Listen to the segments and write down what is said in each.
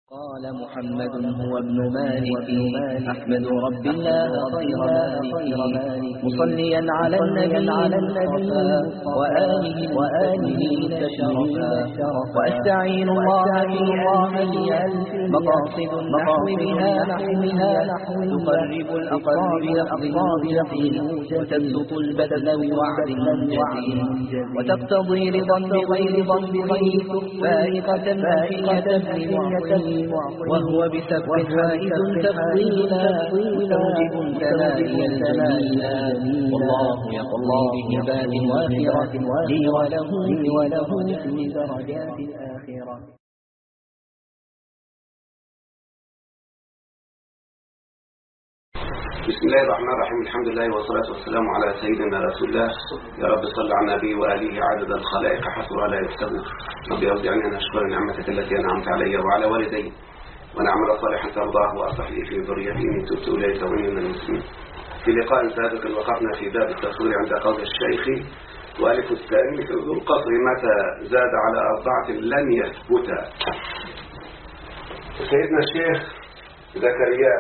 قال محمد هو ابن مالك أحمد رب الله خير مالك مصليا على النبي وآله تشرفا وأستعين الله في ألف مقاصد النحو بها تقرب الأقرب لفظ وتبسط البذل بوعد منجز وتقتضي رضا بغير فائقة وهو بسبب حائز تفضيلا توجب الثنائي الجميلا والله يقضي بهبات وافرة لي وله في درجات الآخرة. بسم الله الرحمن الرحيم. الحمد لله والصلاة والسلام على سيدنا رسول الله. يا رب صل على النبي وآله عدد الخلائق حصرها لا يكتب. رب أوزعني أن أشكر نعمتك التي أنعمت علي وعلى والدي ونعمل صالحا ترضاه وأصلح لي في ذريتي إني تبت إليك وإني من المسلمين. في لقاء سابق وقفنا في باب التصوير عند قول الشيخ وألف الثاني في ذو القصر متى زاد على 4 لن يثبتا. سيدنا الشيخ زكريا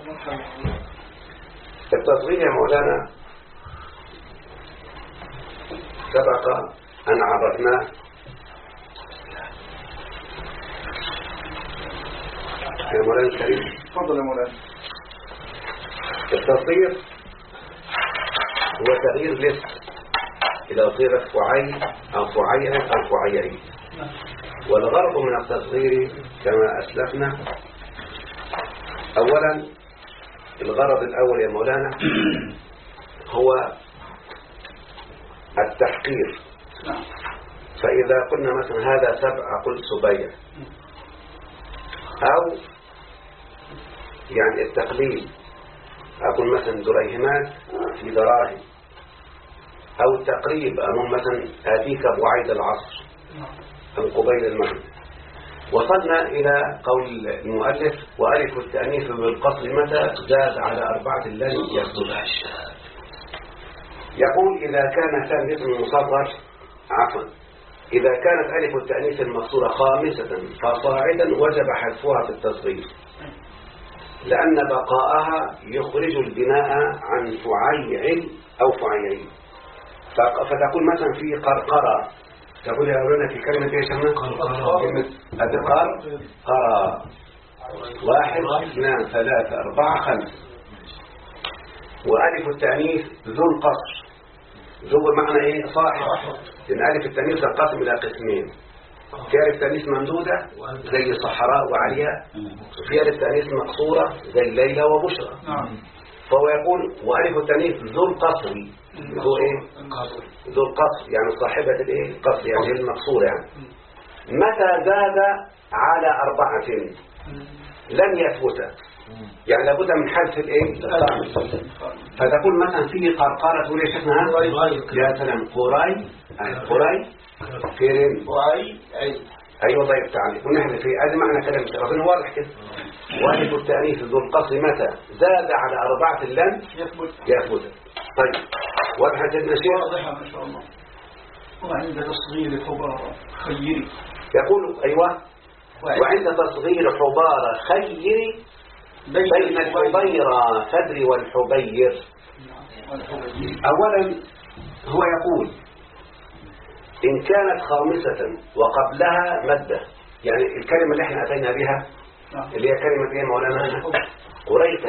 التصغير يا مولانا سبق أن عرفناه يا مولانا الكريم. تفضل يا مولانا. التصغير هو تغيير الاسم إذا صيرت فعيل أو فعيل أو فعيين، والغرض من التصغير كما أسلفنا أولا الغرض الأول يا مولانا هو التحقير. فإذا قلنا مثلا هذا 7 قل سبيع، أو يعني التقليل أقول مثلا دريهمات في دراهم، أو التقريب أقول مثلا آتيك بعيد العصر أو قبيل المغرب. وصلنا إلى قول المؤلف وألف التأنيث بالقصر متى زاد على 4 لن يثبتا. يقول إذا كان الاسم مصغر إذا كانت ألف التأنيث المقصورة خامسة فصاعدا وجب حذفها في التصغير، لأن بقاءها يخرج البناء عن فعيل أو فعيين. فتقول مثلا في قرقرة، تقول يا أولانا في كلمة ايش احنا؟ كلمة أدقار قرى 1 2 3 4 5. وألف التأنيث ذو القصر، ذو بمعنى ايه؟ صاحب، لأن ألف التأنيث تنقسم إلى قسمين. في ألف تأنيث ممدودة زي صحراء وعلياء، وفي ألف تأنيث مقصورة زي ليلى وبشرى. فهو يقول وألف التأنيث ذو القصر، ذو ايه؟ ذو القصر يعني صاحبة الايه؟ القصر يعني المقصورة. يعني متى زاد على 4 لن يثبت، يعني لابد من حذف الايه؟ فتقول مثلا في قرقرة تقول يا شيخنا يا سلام قري كيرين ايوه ضيف تعالي ونحن في هذا معنى كلام ربنا واضح كده. واجب التأنيث ذو القصر متى زاد على 4 لن يثبت. طيب واضح جدا شيء؟ واضحة ما شاء الله. وعند تصغير حبارة خيري يقول أيوة وعند تصغير حبارة خيري بين الحبيرة فدري والحبير. أولا هو يقول إن كانت خامسة وقبلها مدة، يعني الكلمة اللي احنا أتينا بها اللي هي كلمة ايه مولانا؟ قريت.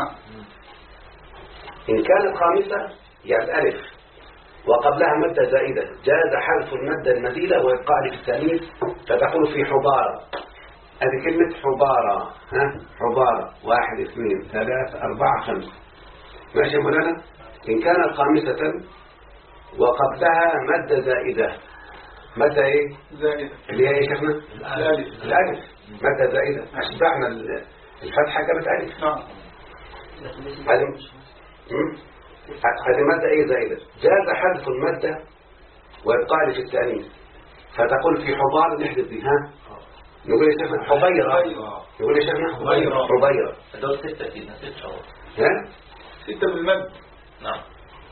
إن كانت خامسة يعني ألف وقبلها مدة زائدة جاز حذف المادة المزيدة ويبقى ألف التأنيث، فتقول في حبارة. هذه كلمة حبارة، حبارة 1 2 3 4 5. ماشي يا مولانا؟ إن كانت خامسة وقبلها مادة زائدة، مادة ايه؟ زائدة اللي هي ايه شيخنا؟ الألف مادة زائدة، أشبعنا الفتحة جابت ألف. هذه مادة ايه زائدة جاز حذف المادة ويبقى في التأنيث، فتقول في حبار نحذف دي. نقول يا شيخنا حبيرة، نقول يا شيخنا حبيرة. دول 6 كده 6 بالمد. نعم.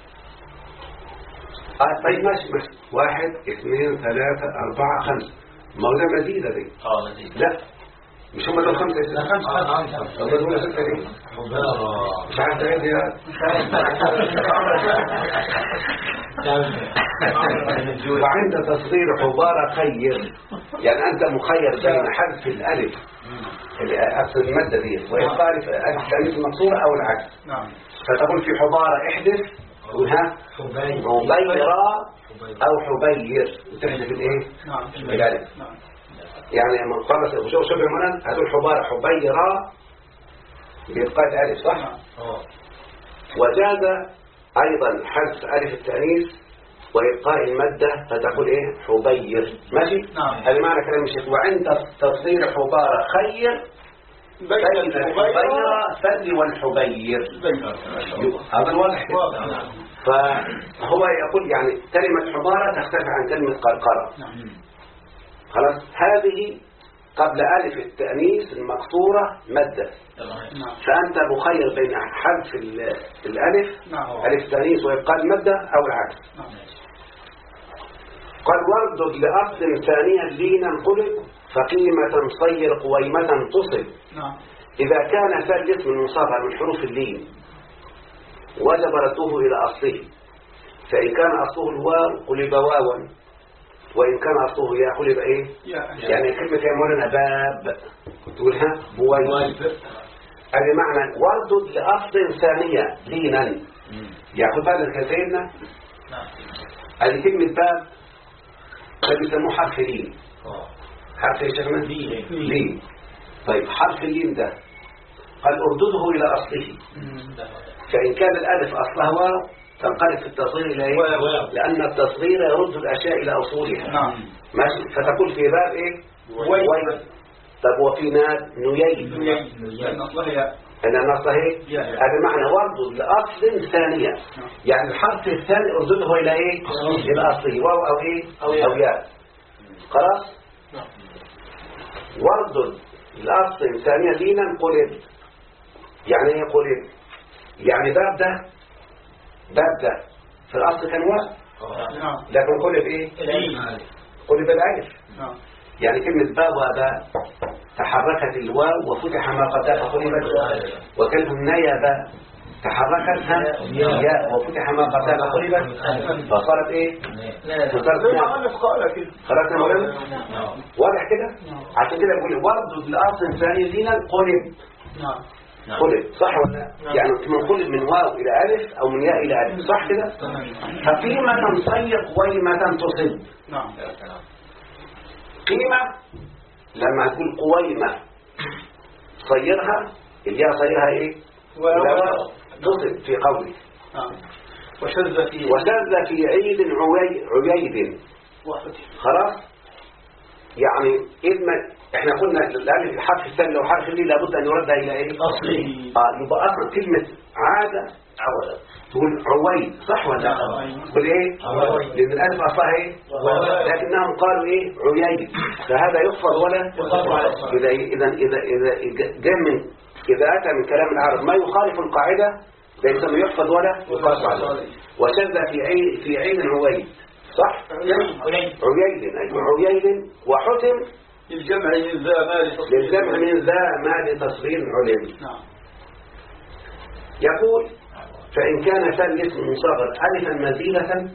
طيب ماشي 1 2 3 4 5. ما هو ده مزيدة دي. مزيدة. لا مش هم دول 5 طب دول 6 ليه؟ مش عارف تعيد يا وعند تصغير حبارة خير، يعني أنت مخير بين حذف الألف أصل المادة دي وإبقاء ألف التأنيث المكسورة أو العكس. فتقول في حبارة احذف قولها حبيرة أو حبير وتحذف الإيه؟ الألف. يعني لما نخلص شبه منن هتقول حبارة حبيرة بإبقاء الألف صح؟ وجاز أيضا حذف ألف التأنيث وإبقاء المادة فتقول إيه حبير. ماشي؟ هذا معنى كلام الشيخ. وعند تصغير حبارة خير بين الحبيرة فل والحبير. هذا الواضح كده. فهو يقول يعني كلمة حبارة تختلف عن كلمة قرقرة. خلاص هذه قبل ألف التأنيث المكسورة مادة، فأنت مخير بين حذف الألف ألف التأنيث وإبقاء المادة أو العكس. قال واردد لأصل ثانيا لينا قلب فقيمة صير قويمة تصل. إذا كان ثالث من مصغر من حروف اللين وجب رده إلى أصله، فإن كان أصله الواو قلب واوا وإن كان أصله يا قلب إيه؟ يعني كلمة يا مولانا باب تقولها بويب. هذا معنى واردد لأصل ثانية لينا. يأخذ بالك كثيرنا هذه كلمة باب بيسموه حرف لين. حرف ايش يا جماعه؟ لين. طيب حرف اللين ده قال اردده الى اصله، فان كان الالف اصلها واو تنقلب في التصغير الى ايه؟ لان التصغير يرد الاشياء الى اصولها. ماشي. فتقول في باب ايه؟ ويل. طب وفي ناد نيل لان اصلها ايه؟ هذا معنى وردد لاصل ثانيه، يعني الحرف الثاني اردده الى ايه؟ الى اصله واو او ايه؟ او ياء. خلاص. وردد لاصل ثانيه لينا قلب. يعني ايه قلب؟ يعني باب ده في الاصل كان واو لكن قلب ايه؟ قلب الالف. يعني كلمة باء وباء تحركت الواو وفتح ما قبلها قلبت، وكلمة نيابة تحركتها ياء وفتح ما قبلها قلبت فصارت ايه؟ فصارت نيابة. خلاص يا مولانا؟ واضح كده؟ عشان كده يقول وردد لأصل ثاني لينا قلب. قلب صح ولا لا؟ يعني منقلب من واو إلى ألف أو من ياء إلى ألف صح كده؟ فقيمة صير قويمة تصب. قيمة لما تقول قويمة صيرها الياء صيرها ايه؟ تصب في قولي. وشذ في عيد عييد. خلاص. يعني احنا قلنا الالف الحرف الثاني لو حرف اللي لابد ان يرد الى ايه؟ اصلي. يبقى اصلا كلمه عاده عوده تقول عويد صح ولا لا؟ تقول ايه؟ لان الالف اصلها ايه؟ لكنهم قالوا ايه؟ عييد، فهذا يخفض ولا اذا جاء من اذا اتى من كلام العرب ما يخالف القاعده فيسمى يحفظ ولا يقاس عليه. وشذ في عين عويد صح؟ عييد أيوة عييد. وحتم للجمع من ذا ما لتصغير علم. يقول فإن كان ثالث مصغر ألفا مزيلة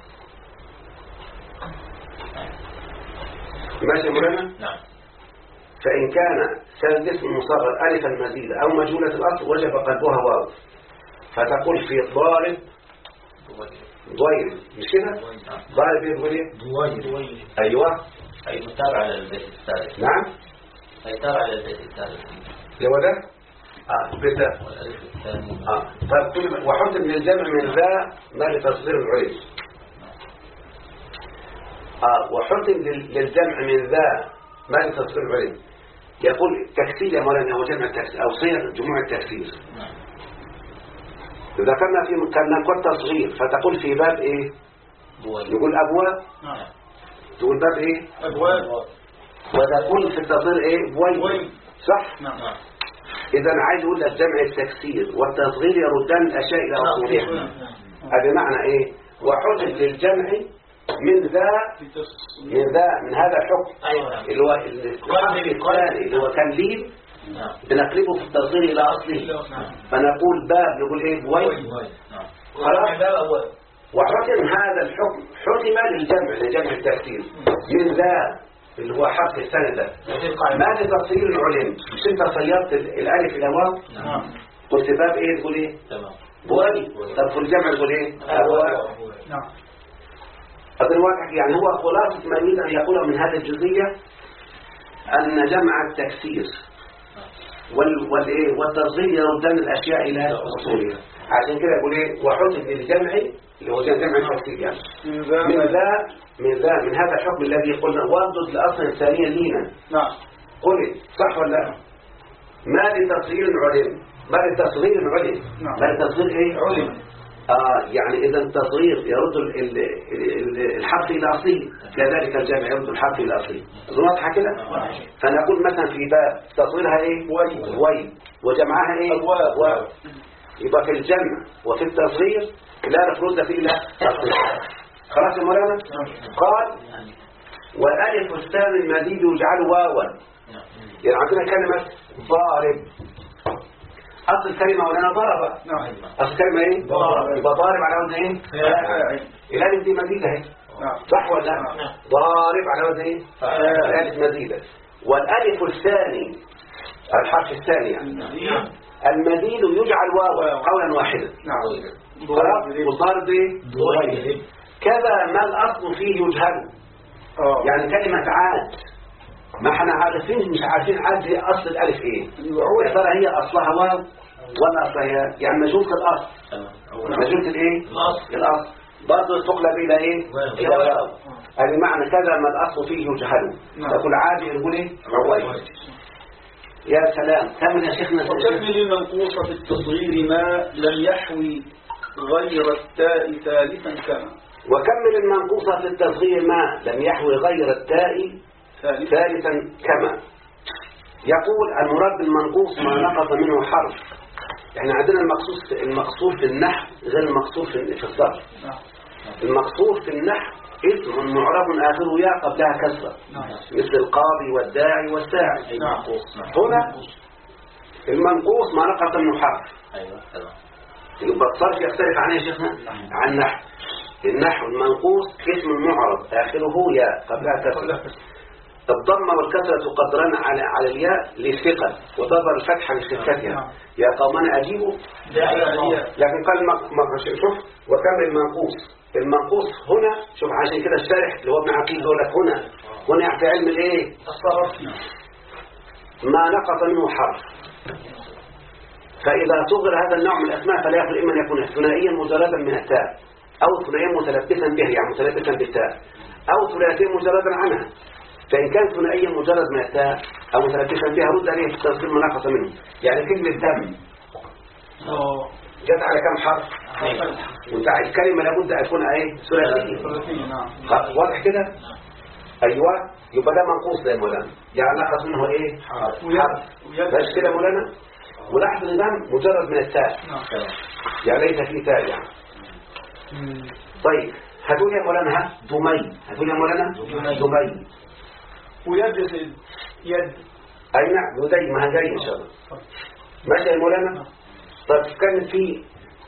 ماشي مولانا؟ فإن كان ثالث مصغر ألفا مزيلة أو مجهولة الأصل وجب قلبها واو، فتقول في ضارب ضوير مش كده؟ ضارب يقول ايه؟ ضوير. ايوه اي متابع على البيت الثالث. نعم هيتابع على البيت الثالث اللي هو ده بالذات. طيب وحتم للجمع من ذا ما لتصغير العلم. وحتم للجمع من ذا ما لتصغير العلم. يقول تكسير يا مولانا هو جمع التكسير او صيغ جموع التكسير. إذا كنا قد تصغير فتقول في باب إيه؟ يقول أبواب. تقول باب إيه؟ أبواب. وتقول في التصغير إيه؟ بوي. صح؟ إذا عايز يقول لك جمع التكسير والتصغير يردان الأشياء إلى أصولها. هذا معنى إيه؟ وحجب للجمع من هذا الحكم اللي هو الحرف الثاني اللي هو كان لين بنقلبه في التصغير إلى أصله فنقول باب نقول إيه بوي خلاص. وحكم هذا الحكم حكم لجمع التكسير من ذا اللي هو حرف الثاني ده ما لتصغير العلم. مش انت صيرت الالف الى واو قلت باب ايه تقول ايه بوي. طب في الجمع تقول ايه ابواب. هذا واضح يعني هو خلاصة ما يريد ان يقوله من هذه الجزئية ان جمع التكسير والتصغير يردان الاشياء الى اصولها. عشان كده يقول ايه وحكم للجمع اللي هو جمع التكسير يعني من هذا الحكم الذي قلنا واردد لأصل ثانيا لينا. نعم. قل صح ولا لا؟ ما لتصغير العلم ما لتصغير العلم ما لتصغير ايه علم. يعني اذا التصغير يرد الحرف الى اصله كذلك الجمع يرد الحرف الى اصله. واضحه كده. فنقول مثلا في باب تصغيرها ايه وي وجمعها ايه واو. يبقى في الجمع وفي التصغير لا نفرد فيه الا اصله. خلاص يا مولانا. قال والالف الثاني المزيد يجعل واوا. يعني عندنا كلمه ضارب اصل الكلمه مولانا ضرب. اصل الكلمه ايه يبقى ضارب على وزن ايه الالف دي مزيده اهي صح ولا لا؟ ضارب على وزن ايه الالف مزيده. والالف الثاني الحرف الثاني يعني المزيد يجعل واوا قولا واحدا. والضارب ايه كذا ما الأصل فيه يجهل. يعني كلمة عاد ما احنا عارفين مش عارفين عاد هي أصل الألف ايه يا ترى هي أصلها واو ولا أصلها يعني مجهولة الأصل مجهولة الايه الأصل برضه تقلب إلى ايه إلى واو. يعني معنى كذا ما الأصل فيه يجهل. تقول عاد يقول ايه عويل. يا سلام كمل يا شيخنا. وكمل المنقوصة في التصغير ما لم يحوي غير التاء ثالثا كما. وكمل المنقوصة في التصغير ما لم يحوي غير التاء ثالثا كما. يقول المراد بالمنقوص ما نقص منه حرف. احنا عندنا المقصور في النحو غير المقصور في الصرف. المقصور في النحو اسم معرب آخره يا قبلها كسرة مثل القاضي والداعي والساعي. هنا المنقوص ما نقص منه حرف. يبقى الصرف يختلف عن يا شيخنا عن النحو. النحو المنقوص اسم معرب آخره يا قبلها كسرة. الضمة والكسرة تقدران على الياء للثقل وتظهر الفتحة لخفتها. يا قومنا أجيبوا لكن قال شوف وكمل المنقوص. المنقوص هنا شوف عشان كده الشارح اللي هو ابن عقيل يقول لك هنا في علم الايه الصرف ما نقص منه حرف. فإذا صغر هذا النوع من الأسماء فلا يخلو إما أن يكون ثنائيا مجردا من التاء أو ثنائيا متلبسا به يعني متلبسا بالتاء أو ثلاثيا مجردا عنها. فإن كان ثنائيا مجرد من التاء أو متلبسا بها رد عليه في التصغير ما نقص منه. يعني كلمة دم جت على كم حرف وانت الكلمة لابد أن تكون ايه ثلاثية. واضح كده ايوه يبقى ده منقوص ده يا مولانا يعني نقص منه ايه حرف بس كده مولانا. ولاحظ النظام مجرد من التاء يعني ليس فيه تاء يعني. طيب هتقول يا مولانا دمي هتقول يا مولانا دمي ويد يد اي نعم يدي ما هجري ان شاء الله ماشي يا مولانا. طيب كان في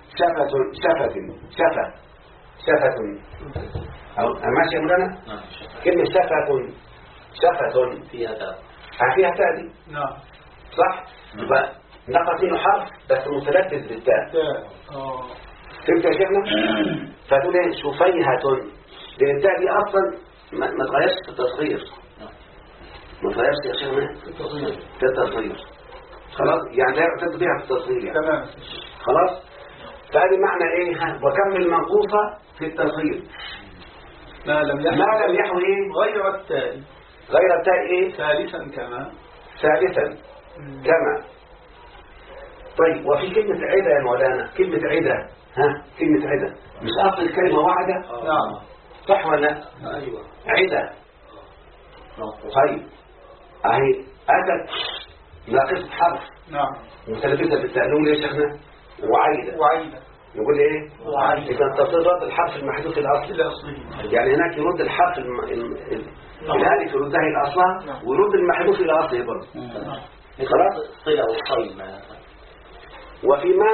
شفة ماشي يا مولانا. كلمة شفة فيها تاء دي نعم صح. يبقى نقص منه حرف بس متلبس بالتاء. فهمت يا شيخنا. فتقول ايه شفيهة لان التاء دي اصلا ما تغيرش في التصغير ما تغيرش يا شيخنا في التصغير خلاص يعني لا يعتد بها في التصغير يعني. تمام خلاص. فهذه معنى ايه وكمل منقوصة في التصغير ما لم يحوي ايه غير التاء ايه ثالثا كما. طيب وفي كلمة عدة يا مولانا كلمة عدة كلمة عدة مش أصل الكلمة واحدة نعم صح ولا لا أيوة عدة. طيب اهي أتت ناقص حرف نعم متلبسة بالتأنون يا شيخنا وعيدة نقول ايه؟ إذا تصير رد الحرف المحذوف الأصلي. يعني هناك يرد الحرف الألف يردها إلى أصلها ويرد المحذوف إلى أصله برضه. خلاص؟ صلة وصيل. وفيما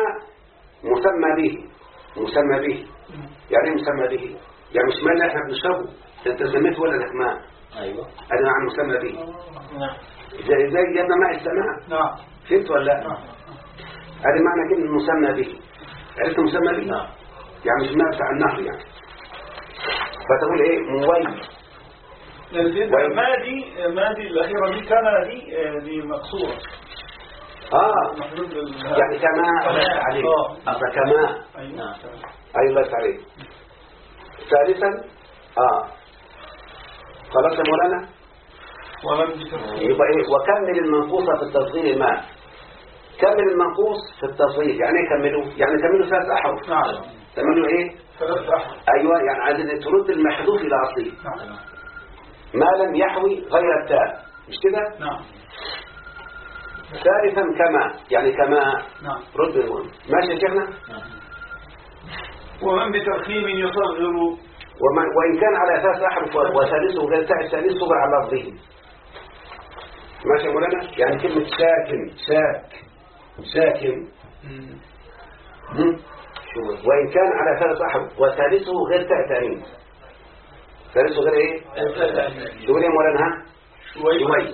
مسمى به يعني مسمى به يعني مش ماء احنا بنشربه انت سميته ولدك ماء. ايوه هذا معنى مسمى به. زي جبنا ماء السماء. نعم فهمت ولا لا؟ هذا معنى كلمة مسمى به. عرفت مسمى به؟ نعم. يعني مش ماء بتاع النهر يعني. فتقول ايه موي ما دي الأخيرة دي كان دي مقصورة. يعني كما عليه أصلا كما. أيوة بس عليه. ثالثا خلاص يا مولانا. يبقى ايه وكمل المنقوص في التصغير ما. كمل المنقوص في التصغير يعني ايه كمله؟ يعني كمله 3 أحرف. نعم. كمله ايه؟ 3 أحرف. ايوه يعني عايزين ترد المحذوف الى اصله. نعم. ما لم يحوي غير التاء مش كده؟ نعم. ثالثا كما يعني كما. نعم. رد المهم ماشي يا شيخنا. ومن بترخيم يصغر وإن كان على أساس أحرف وثالثه غير التاء الثالث صغر على لفظه. ماشي يا مولانا. يعني كلمة ساكن وإن كان على ثالث أحرف وثالثه غير تاء تاني. ثالثه غير ايه؟ تقول يا مولانا شوي.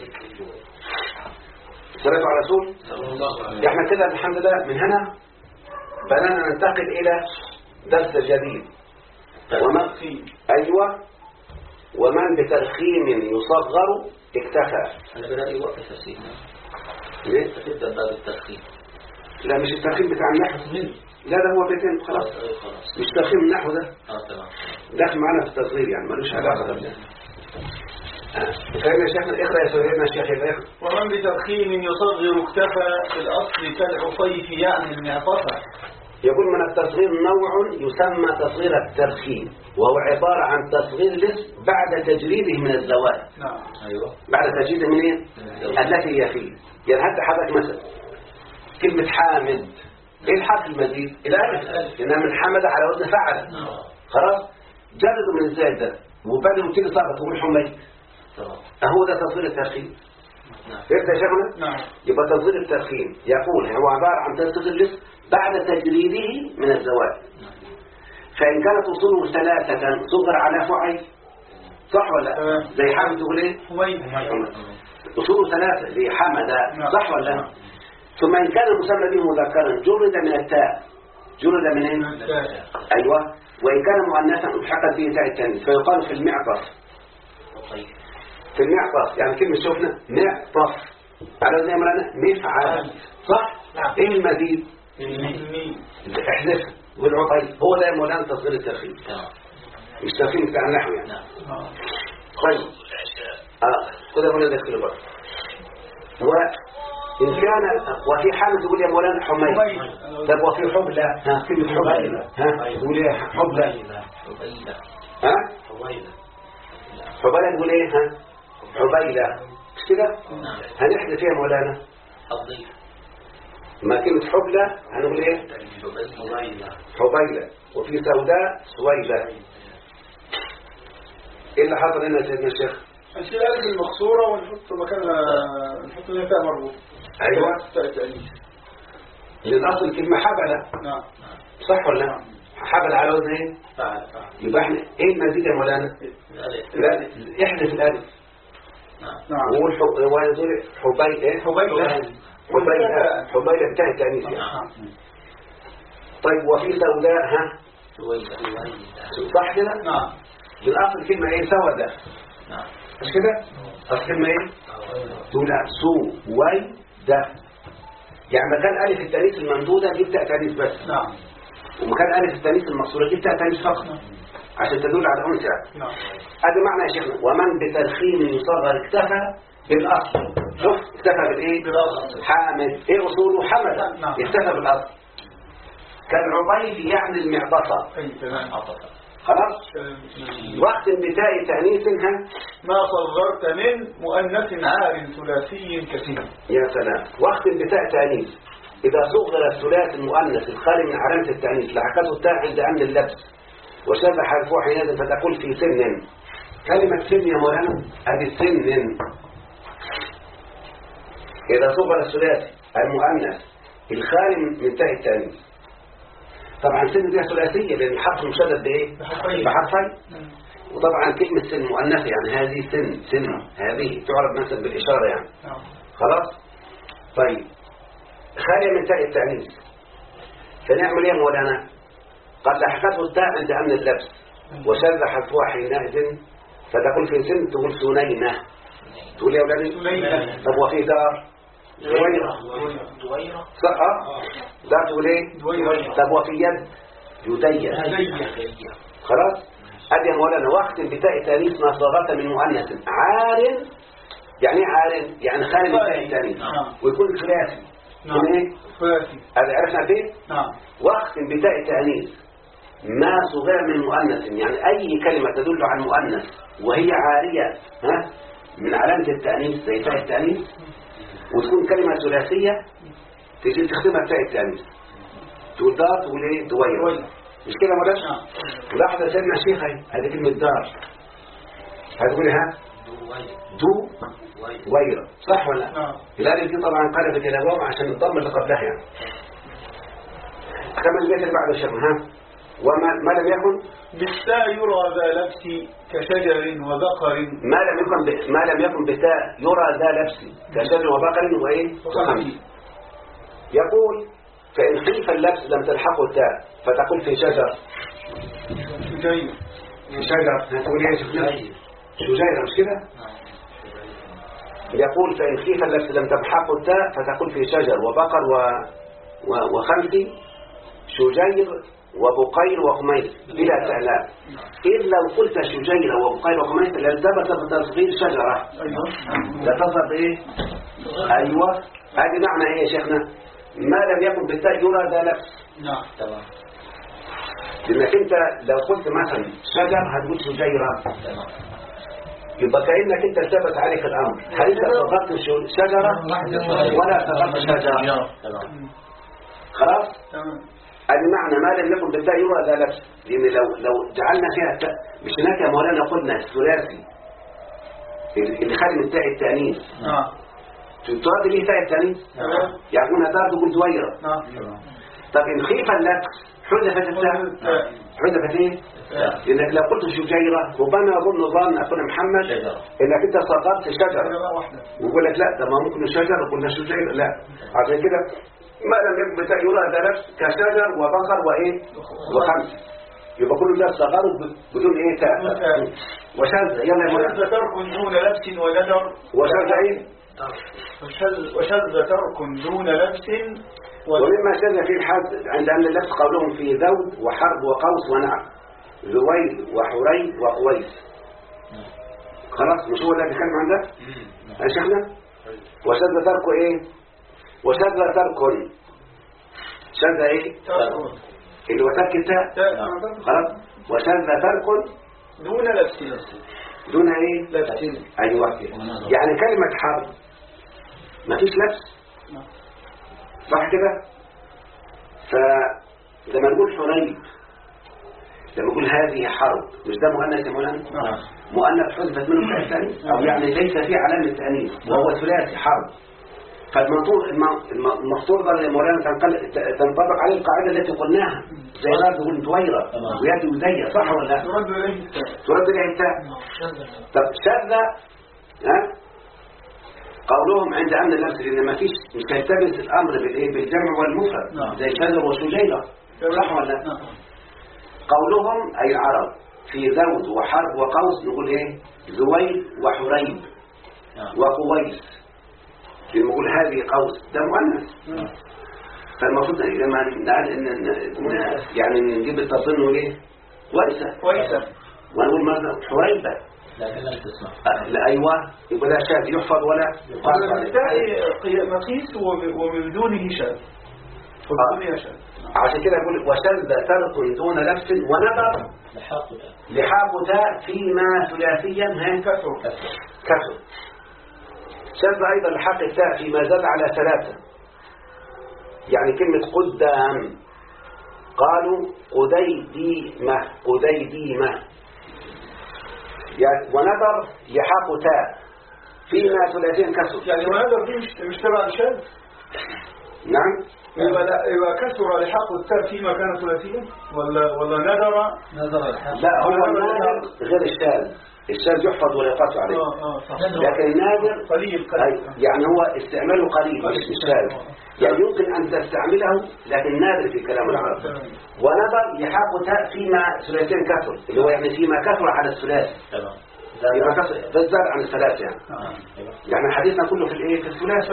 صلاه على رسول. احنا كده الحمد لله من هنا بدأنا ننتقل إلى درس جديد. ومن بترخيم يصغر اكتفى. أنا بدأت وقت تفسيرنا. ليه؟ تبدأ باب الترخيم. لا مش الترخيم بتاع النحو. لا ده هو بيتين خلاص. مش ترخيم النحو ده. تمام. داخل معنا في التصغير يعني ملوش علاقة بالله. فهمنا يا شيخنا. اقرأ يا سيدنا الشيخ اقرأ. ومن بترخيم يصغر اكتفى في الأصل كالعصيف يعني المعطفة. يقول من التصغير نوع يسمى تصغير الترخيم وهو عبارة عن تصغير الاسم بعد تجريده من الزوائد. نعم. أيوة. بعد تجريده من ايه؟ التي هي فيه. يعني حتى حضرتك مثلا كلمة حامد ايه الحرف المزيد؟ الالف. انها من حمد على وزن فعل. خلاص جرده من الزائد ده وبعدين كده صارت تقول حميد. اهو ده تصغير الترخيم. فهمت يا شيخنا؟ نعم. يبقى تصغير الترخيم يقول هو عبارة عن تصغير الاسم بعد تجريده من الزوائد. فإن كانت أصوله 3 صغر على فعل صح ولا؟ زي حمد تقول ايه؟ حميد. أصوله 3 زي حمد صح ولا؟ ثم إن كان المسمى به مذكرا جرد من التاء. جرد من ايه؟ أيوة. وإن كان مؤنثا الحقت به تاء التانيث فيقال في المعطف. في المعطف يعني كلمة شوفنا معطف على زي ما قلنا مفعل صح؟ ايه المزيد؟ احذف والعطي هو ده مولانا تصغير الترخيم. مش ترخيم بتاع النحو يعني. طيب كده مولانا داخل بقى. وإن كان وفي حال تقول يا مولانا حميد. طب وفي حبلة كلمة حبلة تقول ايه حبلة؟ حبلة تقول ايه حبيلة مش كده؟ هنحدث فيها مولانا ما كلمة حبلة هنقول ايه حبيلة. وفي سوداء سويدة. ايه اللي حصل هنا يا سيدنا الشيخ؟ نشيل الألف المقصورة ونحط مكانها نحط لها تاء مربوط. ايوه تأنيث. للأصل كلمة حبلة. نعم. صح ولا لا؟ حبل على وزن ايه؟ يبقى احنا ايه المزيد يا مولانا؟ لا احذف الالف. نعم. وقول حبيلة بتاع التأنيث يعني. طيب وفي سوداء صح كده؟ نعم. بالأصل كلمة ايه سوداء. نعم. مش كده؟ أصل كلمة ايه؟ تقول سويدة. يعني مكان ألف التأنيث الممدودة جبت تأنيث بس. نعم. ومكان ألف التأنيث المقصورة جبت تأنيث فقط. عشان تدل على أنثى. نعم. هذا معنى يا شيخنا. ومن بترخيم يصغر اكتفى بالأصل. شوف اكتفى بالإيه؟ بالأصل. حامد إيه أصوله حمد. نعم. اكتفى بالأصل. كالعبيد يعني المعطفة. أي تمام. خلاص. وقت بتاء تأنيثها ما صغرت من مؤنث عار ثلاثي كثير. يا سلام. وقت بتاء تأنيث إذا صغر الثلاثي المؤنث الخالي من علامة التأنيث لحقته التاء عند أمن اللبس وشذ حرفه حينئذ فتقول في سن. كلمة سن يا مولانا أدي سن. إذا صغر الثلاثي المؤنث الخالي من تاء التأنيث. طبعا سن دي ثلاثية لأن الحرف مشدد بإيه؟ بحرفين. وطبعا كلمة سن مؤنثة يعني هذه سن هذه تعرف مثلا بالإشارة يعني. خلاص؟ طيب خالية من تاء التأنيث فنعمل ايه يا مولانا؟ قد لحقته التاء عند أمن اللبس وشذ حرفها حينئذ فتقول في سن تقول سنينة. تقول يا ولادي سنينة. طب وفي دار دويرة صح؟ دار تقول ايه؟ دويرة. طب وفي يد يدير. خلاص؟ أدي يا مولانا وقت بتاء تأنيث ما صاغت من مؤنث عار. يعني ايه عار؟ يعني خالي من تاء التأنيث ويكون ثلاثي. نعم ايه؟ هذا عرفنا فيه؟ نعم. وقت بتاء تأنيث ما صغير من مؤنث يعني أي كلمة تدل على المؤنث وهي عارية من علامة التأنيث زي تاء التأنيث وتكون كلمة ثلاثية تجي تختمها بتاء التأنيث تقول دار تقول ايه؟ دويرة. مش كده مولانا؟ لاحظ يا سيدنا الشيخ هذه كلمة دار هتقول ها؟ دويرة صح ولا لا؟ الالف دي طبعا قلبت الى واو عشان الضم اللي قبلها يعني. كما البيت اللي بعد الشرح وما لم يكن بالتاء يرى ذا لبس كشجر وبقر. ما لم يكن بالتاء يرى ذا لبس كشجر وبقر وايه وخمس. يقول فإن خيف اللبس لم تلحقه التاء فتقول في شجر. في شجر هتقول ايه شجيرة مش كده؟ يقول فإن خيف اللبس لم تلحقه التاء فتقول في شجر وبقر وخمس شجير وبقير وخميس بلا تعلاب. إذ لو قلت شجير وبقير وخميس لالتبس بتصغير شجرة لتصغر بإيه؟ أيوة هذه معنى إيه يا شيخنا؟ ما لم يكن بالتاء يرى ذا لبس. نعم تمام. لأنك أنت لو قلت مثلا شجر هتقول شجيرة يبقى كأنك أنت التبس عليك الأمر. هل أنت صغرت شجرة ولا صغرت شجرة؟ خلاص؟ تمام. هذا معنى ما لم يكن بالتاء يرى ذا لبس. لأن لو جعلنا فيها التاء مش هناك يا مولانا قلنا الثلاثي اللي خارج من تاء التأنيث تراد به تاء التأنيث يعني هنا دار تقول دويرة. طب إن خيف اللبس حذفت التاء حذفت ايه؟ لأنك لو قلت شجيرة ربما يظن ظن أخونا محمد إنك أنت صغرت شجرة ويقول لك لا ده ما ممكن الشجر وقلنا شجيرة لا. عشان كده ما لم يكن بالتاء يرى ذا لبس كشجر وبقر وايه وخمس يبقى كل ده صغروا بدون ايه تاء. وشذ يلا يا مولانا ترك دون لبس وندر. وشذ ايه؟ وشذ ترك دون لبس ومما شذ في الحد عند أهل اللبس قولهم في ذود وحرب وقوس ونعم ذويل وحريب وقويس. خلاص مش هو ده بيتكلم عن ده يا شيخنا؟ وشذ ترك ايه؟ وشذ ترك شذ ايه؟ اللي هو ترك التاء. خلاص وشذ ترك دون لبس دون ايه؟ لبس. ايوه يعني كلمة حرب ما فيش لبس صح كده؟ فلما نقول حريب لما نقول هذه حرب مش ده مؤنث يا مولانا؟ مؤنث حذفت منه تاء التأنيث او يعني ليس فيه علامة تأنيث وهو ثلاثي حرب. فالمفروض يا مولانا تنطبق عليه القاعدة التي قلناها زي ما تقول دويرة ويأتي وزية صح ولا لا؟ ترد إليه التاء. طب شذ قولهم عند أمن اللبس لأن ما فيش مش هيلتبس الأمر بالجمع والمفرد زي شجر وشجيرة صح ولا لا؟ قولهم أي العرب في ذود وحرب وقوس نقول إيه؟ ذويل وحريب وقويس. لما نقول هذه قوس ده مؤنث فالمفروض لما يعني نجيب التصنيع نقول ايه كويسه ونقول مثلا حريبه لكن لم تسمع لا ايوه يبقى لا شاذ يحفظ ولا يقال مقيس ومن دونه شاذ عشان كده يقول وشذ ترك دون لبس ونظر لحاق تاء فيما ثلاثيا كثر. شذ أيضا لحق التاء فيما زاد على ثلاثة يعني كلمة قدام قالوا قديديمة يعني ونذر يحاق تاء فيما ثلاثين كسر. يعني ونذر دي مش تبع الشاذ؟ نعم. يبقى كسر لحاق التاء فيما كان ثلاثيا ولا نذر الحاق؟ لا، هو النادر غير الشاذ. الشاذ يحفظ ولا يقاس عليه. لكن النادر قليل يعني هو استعماله قليل مش الشاذ. يعني يمكن أن تستعمله لكن نادر في كلام العرب. ونذر يحاق تاء فيما ثلاثين كسر اللي هو يعني فيما كسر على الثلاث. فيما كسر بالزاد عن الثلاث يعني حديثنا كله في الايه في الثلاث.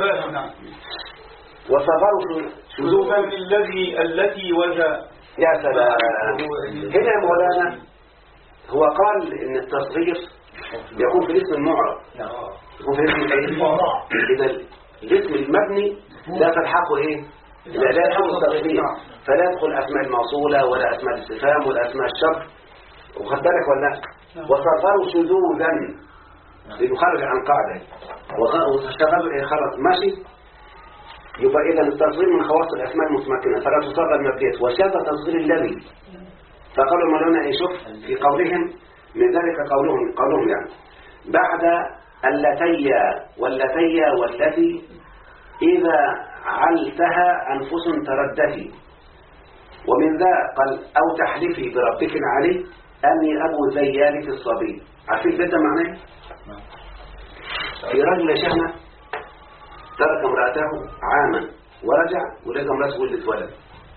وصغروا شذوذا التي وجه. يا سلام. هنا يا مولانا هو قال ان التصغير يكون في الاسم المعرب، يكون في الاسم المعرب. اذا الاسم المبني لا تلحقه ايه؟ لا يلحقه التصغير، فلا يدخل اسماء الموصوله ولا اسماء الاستفهام ولا اسماء الشرط. وخد بالك ولا؟ وصغروا شذوذا ليخرج عن قاعده واشتغلوا خرج ماشي. يبقى إذا التصغير من خواص الأسماء المتمكنة فلا تصغر المبدئيات. وشاذ تصغير الذي فقالوا الملونا يشوف في قولهم من ذلك قولهم يعني بعد اللتي والتي إذا علتها أنفس تردتي. ومن ذا قال أو تحلفي بربك العلي أني أبو زيالك الصبي. عارفين ده معناه؟ في رجل يا شيخنا ترك امرأته عاما ورجع ولقى امرأته ولدت ولد،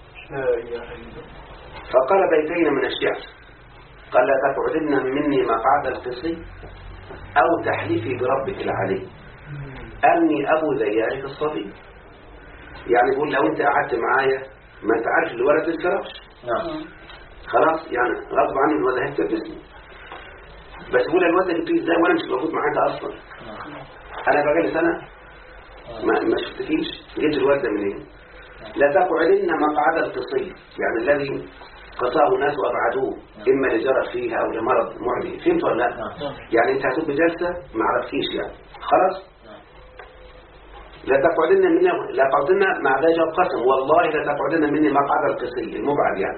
فقال بيتين من الشعر قال لا تقعدن مني مقعد القصي أو تحلفي بربك العلي أني أبو ذيالك الصبي. يعني يقول لو أنت قعدت معايا ما أنت عارف الولد الفراش خلاص يعني غصب عني الولد هيكتب باسمي، بس يقول الولد اللي فيه ازاي وانا مش موجود معاك اصلا. انا بقالي سنه ما شفتكيش، جيت الولد منين؟ لا تقعدن مقعد القصي، يعني الذي قصاه الناس وابعدوه اما لجرى فيها او لمرض معدي. فهمت ولا لا؟ يعني انت هتبقى جلسه ما عرفتكيش يعني خلاص. لا تقعدن مع ذا جواب قسم، والله لا تقعدن مني مقعد القصي المبعد يعني.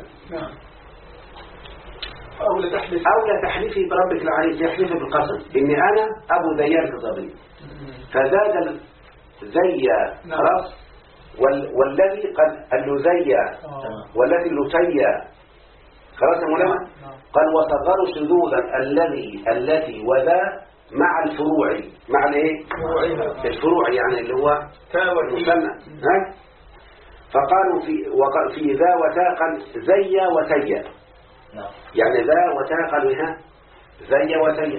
أو لا تحلفي بربك العلي، تحلفي بالقسم إني أنا أبو ذيال الصبي. فزاد زي خلاص. والذي قد اللزي والذي اللتي خلاص يا مولانا. قال وصغروا شذوذا التي وذا مع الفروع. مع الايه؟ الفروع يعني اللي هو المثنى. فقالوا في ذا وتا قال زي وتي، يعني ذا وتا قالوا هنا زي وتي.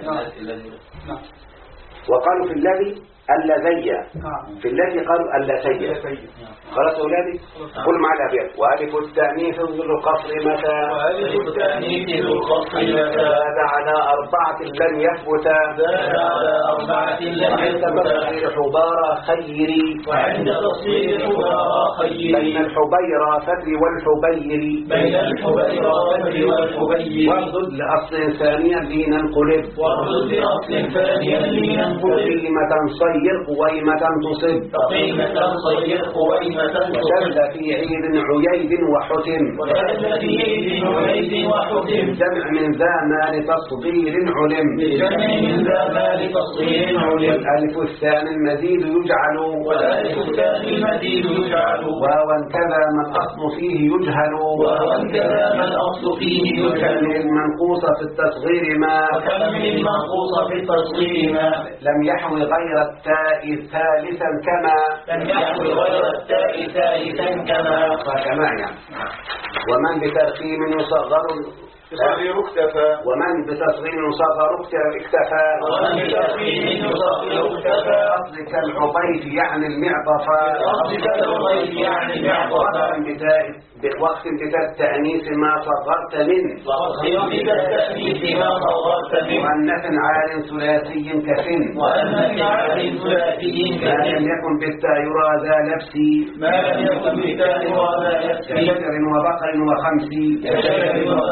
وقالوا في الذي اللذي، في الذي قالوا اللتي. خلاص يا أولادي قل مع الأبيات. وألف التأنيث ذو القصر متى، وألف التأنيث ذو القصر متى، زاد على أربعة لن يثبتا، زاد على أربعة لن يثبتا، تصغير حبارى خيري، وعند تصغير حبارى خيري، بين الحبيرة والحبير، بين الحبيرة والحبير، واردد لأصل ثانيا لننقلب، واردد لأصل ثانيا لننقلب، قيمة صير قويمة تصب، قيمة صير قويمة تصب، وشذ في عيد عييد وحتم، وشذ في عيد عييد وحتم، جمع من ذا ما لتصغير علم، جمع من ذا ما لتصغير علم، والألف الثاني المزيد يجعل، والألف الثاني المزيد يجعل، واوا كذا ما الأصل فيه يجهل، واوا كذا ما الأصل فيه يجهل، المنقوص في التصغير ما، وكمل المنقوص في التصغير ما، لم يحوي غير التاء ثالثا كما، لم يحوي غير التاء ثالثا كما، فكما يعني. ومن بترخيم يصغر تصغير اكتفى، ومن بتصغير يصغر اكتفى، ومن بترخيم يصغر اكتفى، أصل كالعبيد يعني المعطفى، أصل كالعبيد يعني المعطفى، وقت بتاء التأنيث ما صغرت منه، وأصل بتاء التأنيث ما صغرت منه، مؤنث عال ثلاثي كفن، وأنث عال ثلاثي ما لم كفن، يكن بالتاء يرى ذا نفسي، ما لم يكن بتاء يرى ذا نفسي، كشجر وبقر وخمس، كشجر وبقر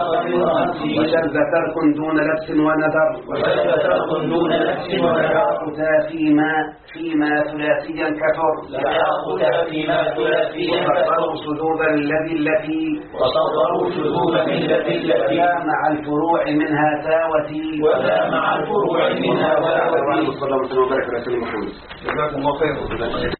وهمس وشذ ترك دون لبس وندر وشذ ترك دون نفس ونذر يأخذ فيما ثلاثيا كثر يأخذ فيما ثلاثيا وصدروا شذوذا التي وصدروا شذوذا التي ولا مع الفروع منها تاوتي ولا مع الفروع منها تاوتي. صلى الله عليه وسلم وبارك على سيدنا محمد. جزاكم الله خيرا.